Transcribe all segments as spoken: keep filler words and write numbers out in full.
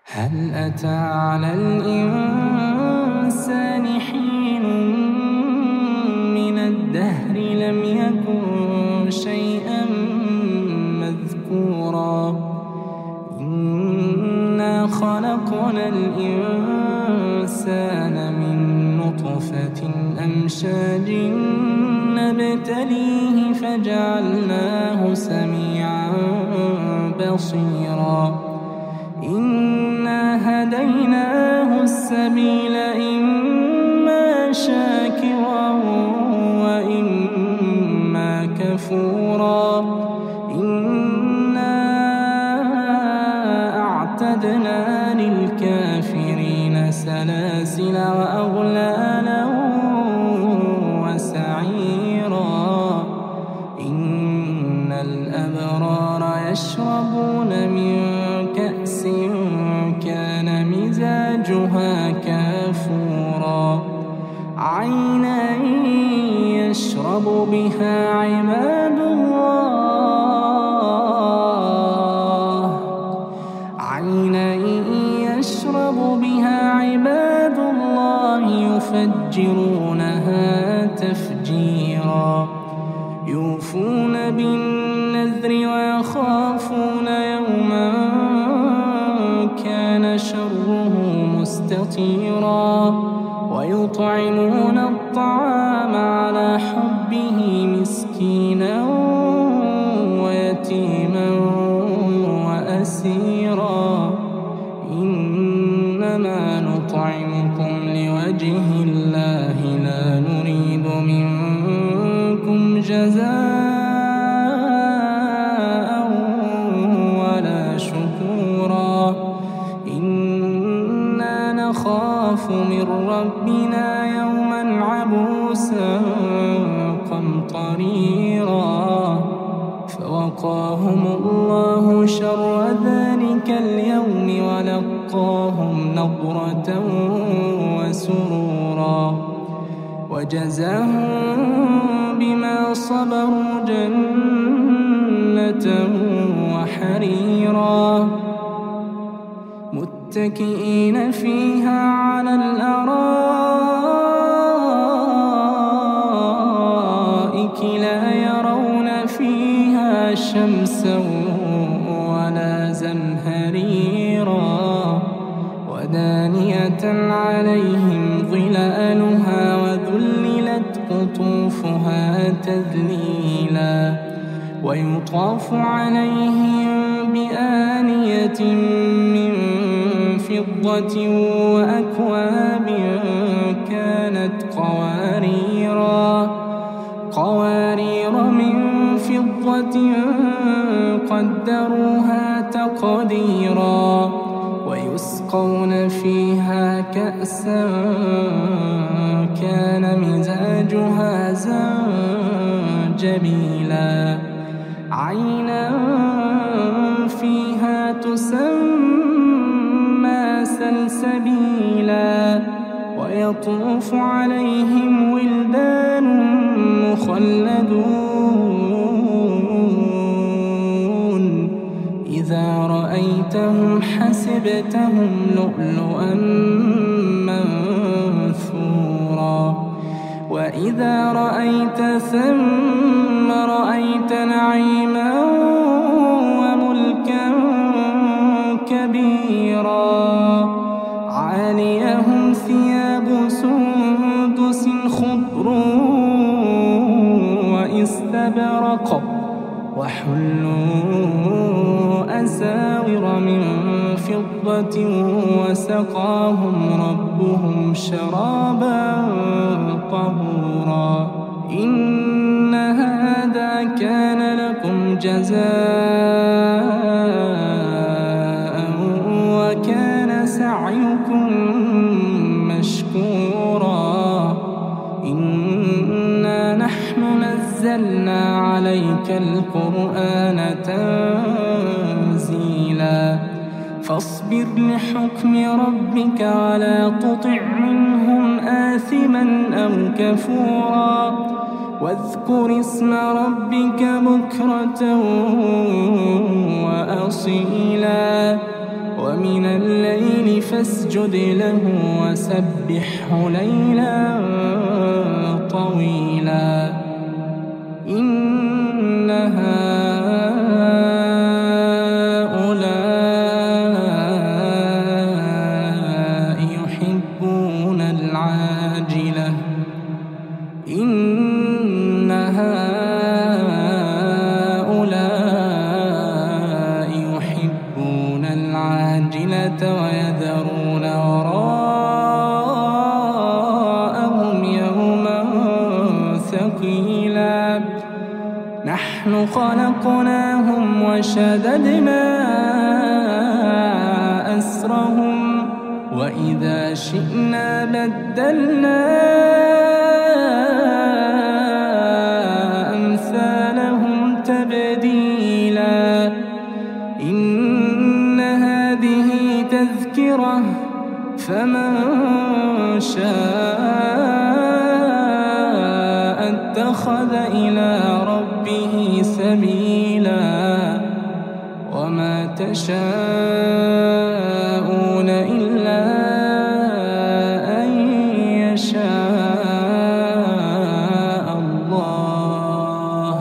هل أتى على الإنسان حين من الدهر لم يكن شيئا مذكورا إنا خلقنا الإنسان من نطفة أمشاج نبتليه فجعلناه سميعا بصيرا إنا هديناه السبيل إما شاكرا وإما كفورا إنا أعتدنا للكافرين سلاسل وأغلالا وسعيرا إن الأبرار يشربون من كأس كان مزاجها كافورا عينا يشرب بها عباد الله عينا يشرب بها عباد الله يفجرونها تفجيرا يوفون بالنذر ويخافون يوما كان شره مستطيرا ويطعمون الطعام على حبه مسكينا ويتيما وأسيرا إنما نطعمكم لوجه الله لا نريد منكم جزاء ولا شكورا إنا نخاف من ربنا يوما عبوسا قمطريرا فوقاهم الله شر ذلك اليوم ولقاهم نضرة وسرورا وجزاهم بما صبروا جنة وحريرا متكئين فيها على الأرائك لا يرون فيها شمسا ولا زمهريرا ودانية عليهم ظلالها وذللت قطوفها تذليلا ويطاف عليهم بآنية من فضة وأكواب كانت قواريرا قوارير من فضة قدروها تقديرا ويسقون فيها كأسا كان مزاجها زنجبيلا عينا فيها تسمى سلسبيلا ويطوف عليهم ولدان مخلدون إذا رأيتهم حسبتهم لؤلؤا منثورا وإذا رأيت ثم رأيت نعيما وملكا كبيرا عاليهم ثياب سندس خضر واستبرق وحلوا أساور من فضة وسقاهم ربهم شرابا طهورا إن هذا كان لكم جزاء وكان سعيكم مشكورا إنا نحن نزلنا عليك القرآن تنزيلا فاصبر لحكم ربك ولا تطع منهم آثما أو كفورا واذكر اسم ربك بكرة وأصيلا ومن الليل فاسجد له وسبحه ليلا طويلا إن هؤلاء يحبون العاجلة إن هؤلاء يحبون العاجلة ويذرون وراءهم يوما ثقيلا نحن خلقناهم وشددنا أسرهم وإذا شئنا بدلنا أمثالهم تبديلا إن هذه تذكرة فمن شاء اتخذ إلى ربه سبيلا وما تشاءون إلا أن يشاء الله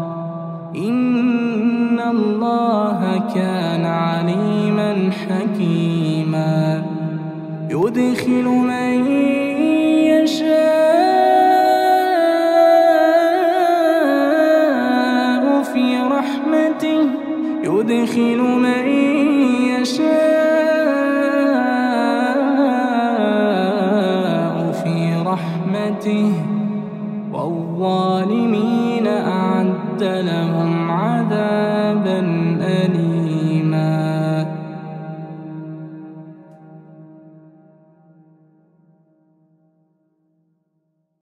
إن الله كان عليما حكيما يدخل من يشاء في رحمته يدخل من يشاء في رحمته والظالمين أعد لهم